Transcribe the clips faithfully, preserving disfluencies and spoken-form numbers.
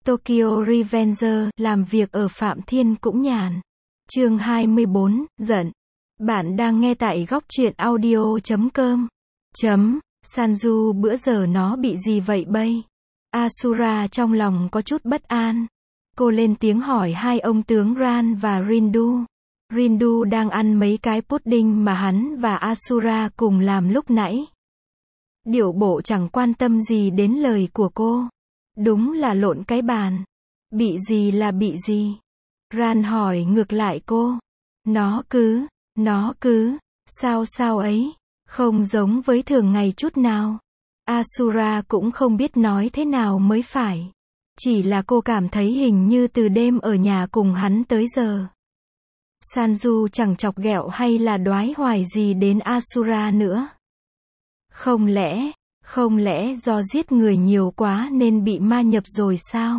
Tokyo Revenger, làm việc ở Phạm Thiên cũng nhàn. Chương hai mươi bốn, giận. Bạn đang nghe tại góc truyện audio chấm com. Chấm, Sanju bữa giờ nó bị gì vậy bây? Asura trong lòng có chút bất an. Cô lên tiếng hỏi hai ông tướng Ran và Rindu. Rindu đang ăn mấy cái pudding mà hắn và Asura cùng làm lúc nãy. Điệu bộ chẳng quan tâm gì đến lời của cô. Đúng là lộn cái bàn. Bị gì là bị gì? Ran hỏi ngược lại cô. Nó cứ, nó cứ, sao sao ấy, không giống với thường ngày chút nào. Asura cũng không biết nói thế nào mới phải. Chỉ là cô cảm thấy hình như từ đêm ở nhà cùng hắn tới giờ. Sanju chẳng chọc ghẹo hay là đoái hoài gì đến Asura nữa. Không lẽ, không lẽ do giết người nhiều quá nên bị ma nhập rồi sao?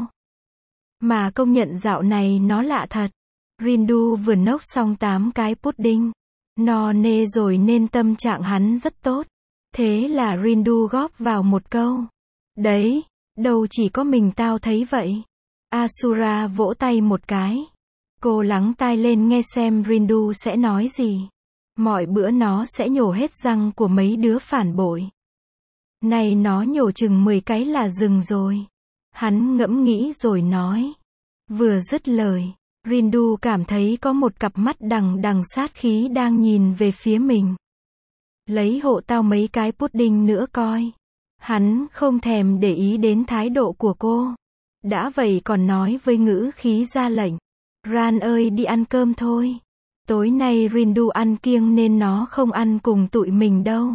Mà công nhận dạo này nó lạ thật. Rindu vừa nốc xong tám cái pudding. No nê rồi nên tâm trạng hắn rất tốt. Thế là Rindu góp vào một câu. Đấy, đâu chỉ có mình tao thấy vậy. Asura vỗ tay một cái. Cô lắng tai lên nghe xem Rindu sẽ nói gì. Mọi bữa nó sẽ nhổ hết răng của mấy đứa phản bội. Này nó nhổ chừng mười cái là dừng rồi. Hắn ngẫm nghĩ rồi nói. Vừa dứt lời, Rindu cảm thấy có một cặp mắt đằng đằng sát khí đang nhìn về phía mình. Lấy hộ tao mấy cái pudding nữa coi. Hắn không thèm để ý đến thái độ của cô. Đã vậy còn nói với ngữ khí ra lệnh. Ran ơi đi ăn cơm thôi. Tối nay Rindu ăn kiêng nên nó không ăn cùng tụi mình đâu.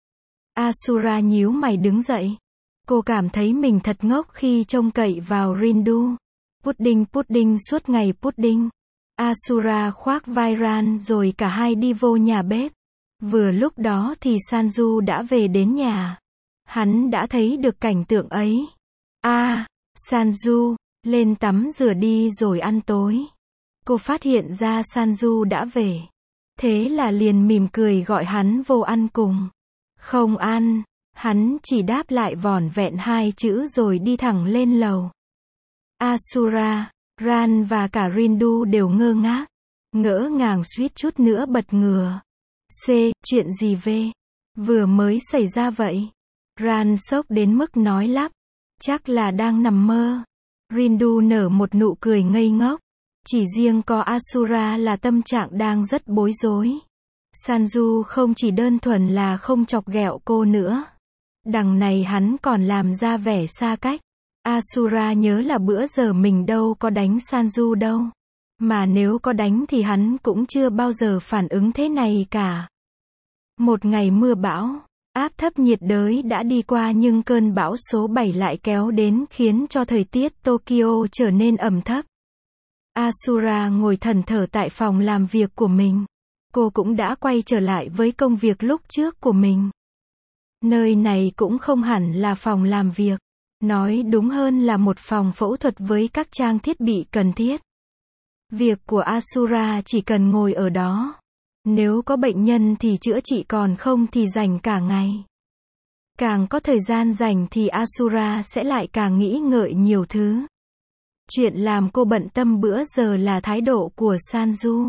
Asura nhíu mày đứng dậy. Cô cảm thấy mình thật ngốc khi trông cậy vào Rindu. Pudding pudding suốt ngày pudding. Asura khoác vai Ran rồi cả hai đi vô nhà bếp. Vừa lúc đó thì Sanju đã về đến nhà. Hắn đã thấy được cảnh tượng ấy. À, Sanju, lên tắm rửa đi rồi ăn tối. Cô phát hiện ra Sanju đã về. Thế là liền mỉm cười gọi hắn vô ăn cùng. Không ăn, hắn chỉ đáp lại vỏn vẹn hai chữ rồi đi thẳng lên lầu. Asura, Ran và cả Rindu đều ngơ ngác. Ngỡ ngàng suýt chút nữa bật ngửa. C, chuyện gì về? Vừa mới xảy ra vậy? Ran sốc đến mức nói lắp. Chắc là đang nằm mơ. Rindu nở một nụ cười ngây ngốc. Chỉ riêng có Asura là tâm trạng đang rất bối rối. Sanju không chỉ đơn thuần là không chọc ghẹo cô nữa. Đằng này hắn còn làm ra vẻ xa cách. Asura nhớ là bữa giờ mình đâu có đánh Sanju đâu. Mà nếu có đánh thì hắn cũng chưa bao giờ phản ứng thế này cả. Một ngày mưa bão, áp thấp nhiệt đới đã đi qua nhưng cơn bão số bảy lại kéo đến khiến cho thời tiết Tokyo trở nên ẩm thấp. Asura ngồi thẫn thờ tại phòng làm việc của mình. Cô cũng đã quay trở lại với công việc lúc trước của mình. Nơi này cũng không hẳn là phòng làm việc. Nói đúng hơn là một phòng phẫu thuật với các trang thiết bị cần thiết. Việc của Asura chỉ cần ngồi ở đó. Nếu có bệnh nhân thì chữa trị, còn không thì dành cả ngày. Càng có thời gian dành thì Asura sẽ lại càng nghĩ ngợi nhiều thứ. Chuyện làm cô bận tâm bữa giờ là thái độ của Sanju.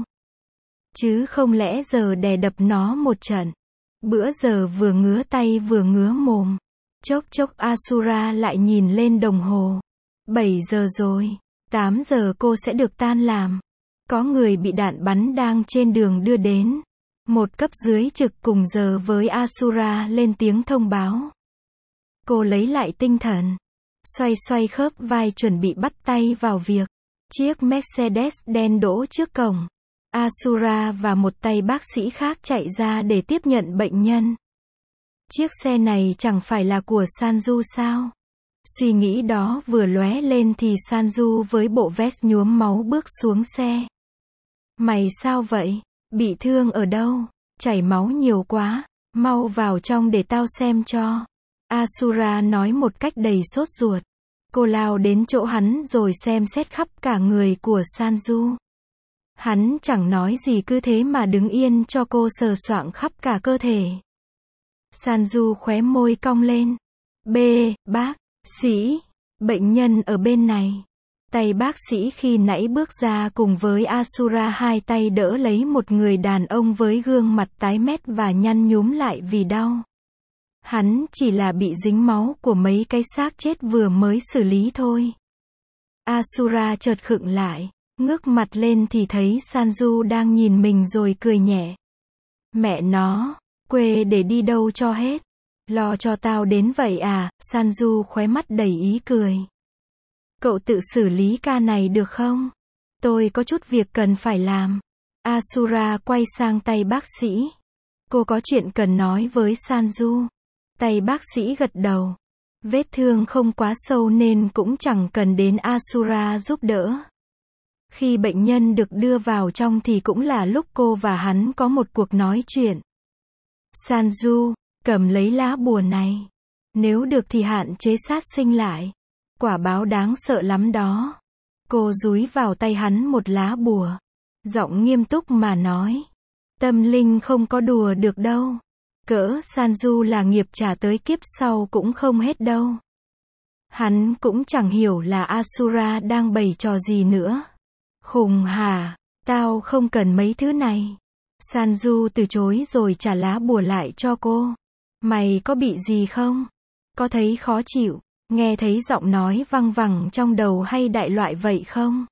Chứ không lẽ giờ đè đập nó một trận. Bữa giờ vừa ngứa tay vừa ngứa mồm. Chốc chốc Asura lại nhìn lên đồng hồ. bảy giờ rồi. tám giờ cô sẽ được tan làm. Có người bị đạn bắn đang trên đường đưa đến. Một cấp dưới trực cùng giờ với Asura lên tiếng thông báo. Cô lấy lại tinh thần. Xoay xoay khớp vai chuẩn bị bắt tay vào việc. Chiếc Mercedes đen đỗ trước cổng. Asura và một tay bác sĩ khác chạy ra để tiếp nhận bệnh nhân. Chiếc xe này chẳng phải là của Sanju sao? Suy nghĩ đó vừa lóe lên thì Sanju với bộ vest nhuốm máu bước xuống xe. Mày sao vậy? Bị thương ở đâu? Chảy máu nhiều quá. Mau vào trong để tao xem cho. Asura nói một cách đầy sốt ruột. Cô lao đến chỗ hắn rồi xem xét khắp cả người của Sanju. Hắn chẳng nói gì cứ thế mà đứng yên cho cô sờ soạng khắp cả cơ thể. Sanju khóe môi cong lên. B, bác sĩ, bệnh nhân ở bên này. Tay bác sĩ khi nãy bước ra cùng với Asura hai tay đỡ lấy một người đàn ông với gương mặt tái mét và nhăn nhúm lại vì đau. Hắn chỉ là bị dính máu của mấy cái xác chết vừa mới xử lý thôi. Asura chợt khựng lại, ngước mặt lên thì thấy Sanju đang nhìn mình rồi cười nhẹ. Mẹ nó, quê để đi đâu cho hết. Lo cho tao đến vậy à, Sanju khóe mắt đầy ý cười. Cậu tự xử lý ca này được không? Tôi có chút việc cần phải làm. Asura quay sang tay bác sĩ. Cô có chuyện cần nói với Sanju. Tay bác sĩ gật đầu. Vết thương không quá sâu nên cũng chẳng cần đến Asura giúp đỡ. Khi bệnh nhân được đưa vào trong thì cũng là lúc cô và hắn có một cuộc nói chuyện. Sanju, cầm lấy lá bùa này. Nếu được thì hạn chế sát sinh lại. Quả báo đáng sợ lắm đó. Cô dúi vào tay hắn một lá bùa. Giọng nghiêm túc mà nói. Tâm linh không có đùa được đâu. Cỡ Sanju là nghiệp trả tới kiếp sau cũng không hết đâu. Hắn cũng chẳng hiểu là Asura đang bày trò gì nữa. Khùng hả, tao không cần mấy thứ này. Sanju từ chối rồi trả lá bùa lại cho cô. Mày có bị gì không? Có thấy khó chịu, nghe thấy giọng nói văng vẳng trong đầu hay đại loại vậy không?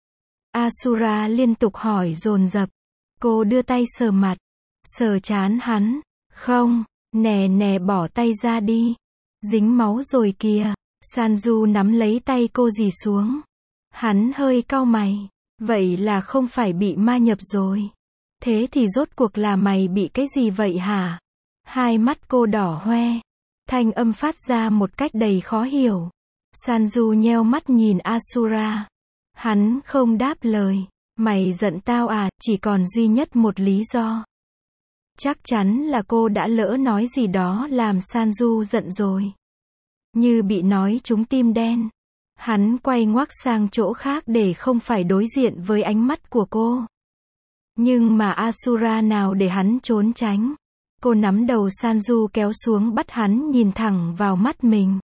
Asura liên tục hỏi dồn dập. Cô đưa tay sờ mặt, sờ trán hắn. Không, nè nè bỏ tay ra đi. Dính máu rồi kìa. Sanju nắm lấy tay cô dì xuống. Hắn hơi cau mày. Vậy là không phải bị ma nhập rồi. Thế thì rốt cuộc là mày bị cái gì vậy hả? Hai mắt cô đỏ hoe. Thanh âm phát ra một cách đầy khó hiểu. Sanju nheo mắt nhìn Asura. Hắn không đáp lời. Mày giận tao à, chỉ còn duy nhất một lý do. Chắc chắn là cô đã lỡ nói gì đó làm Sanju giận rồi. Như bị nói trúng tim đen. Hắn quay ngoắc sang chỗ khác để không phải đối diện với ánh mắt của cô. Nhưng mà Asura nào để hắn trốn tránh. Cô nắm đầu Sanju kéo xuống bắt hắn nhìn thẳng vào mắt mình.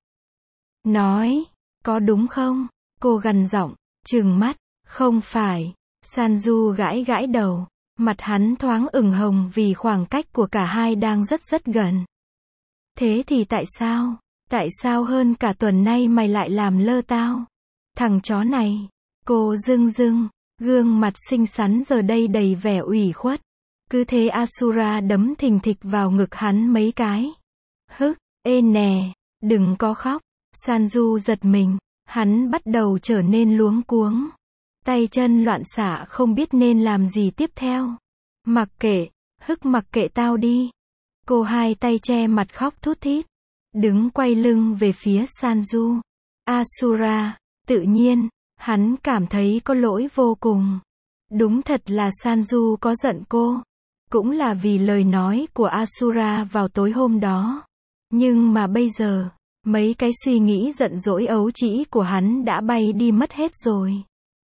Nói, có đúng không? Cô gằn giọng, trừng mắt, không phải. Sanju gãi gãi đầu. Mặt hắn thoáng ửng hồng vì khoảng cách của cả hai đang rất rất gần. Thế thì tại sao? Tại sao hơn cả tuần nay mày lại làm lơ tao? Thằng chó này. Cô rưng rưng, gương mặt xinh xắn giờ đây đầy vẻ ủy khuất. Cứ thế Asura đấm thình thịch vào ngực hắn mấy cái. Hức, ê nè, đừng có khóc. Sanju giật mình, hắn bắt đầu trở nên luống cuống. Tay chân loạn xạ không biết nên làm gì tiếp theo. Mặc kệ, Hức mặc kệ tao đi. Cô hai tay che mặt khóc thút thít. Đứng quay lưng về phía Sanju. Asura, tự nhiên, hắn cảm thấy có lỗi vô cùng. Đúng thật là Sanju có giận cô. Cũng là vì lời nói của Asura vào tối hôm đó. Nhưng mà bây giờ, mấy cái suy nghĩ giận dỗi ấu trĩ của hắn đã bay đi mất hết rồi.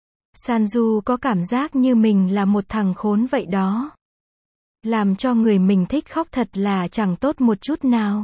Sanju có cảm giác như mình là một thằng khốn vậy đó. Làm cho người mình thích khóc thật là chẳng tốt một chút nào.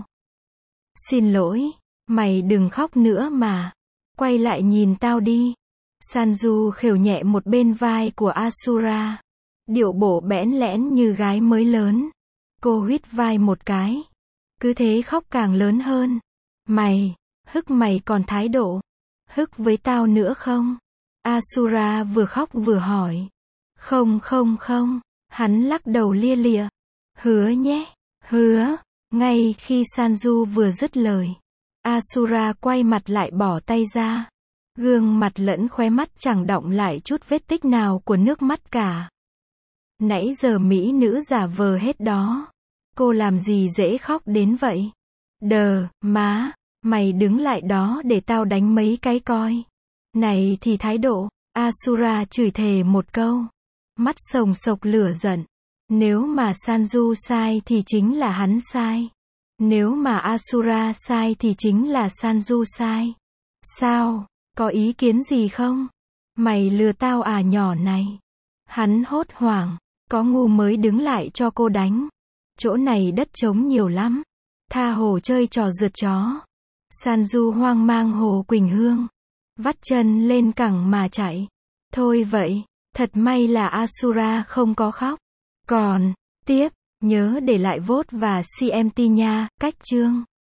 Xin lỗi, mày đừng khóc nữa mà. Quay lại nhìn tao đi. Sanju khều nhẹ một bên vai của Asura. Điệu bộ bẽn lẽn như gái mới lớn. Cô huýt vai một cái. Cứ thế khóc càng lớn hơn. Mày, Hức mày còn thái độ. Hức với tao nữa không? Asura vừa khóc vừa hỏi. Không không không. Hắn lắc đầu lia lịa. Hứa nhé, hứa. Ngay khi Sanju vừa dứt lời, Asura quay mặt lại bỏ tay ra. Gương mặt lẫn khóe mắt chẳng đọng lại chút vết tích nào của nước mắt cả. Nãy giờ mỹ nữ giả vờ hết đó. Cô làm gì dễ khóc đến vậy? Đờ, má, mày đứng lại đó để tao đánh mấy cái coi. Này thì thái độ, Asura chửi thề một câu. Mắt sồng sộc lửa giận. Nếu mà Sanju sai thì chính là hắn sai. Nếu mà Asura sai thì chính là Sanju sai. Sao? Có ý kiến gì không? Mày lừa tao à nhỏ này? Hắn hốt hoảng. Có ngu mới đứng lại cho cô đánh. Chỗ này đất trống nhiều lắm. Tha hồ chơi trò rượt chó. Sanju hoang mang Hồ Quỳnh Hương. vắt chân lên cẳng mà chạy. Thôi vậy, thật may là Asura không có khóc. Còn, tiếp, nhớ để lại vote và xê em tê nha, cách chương.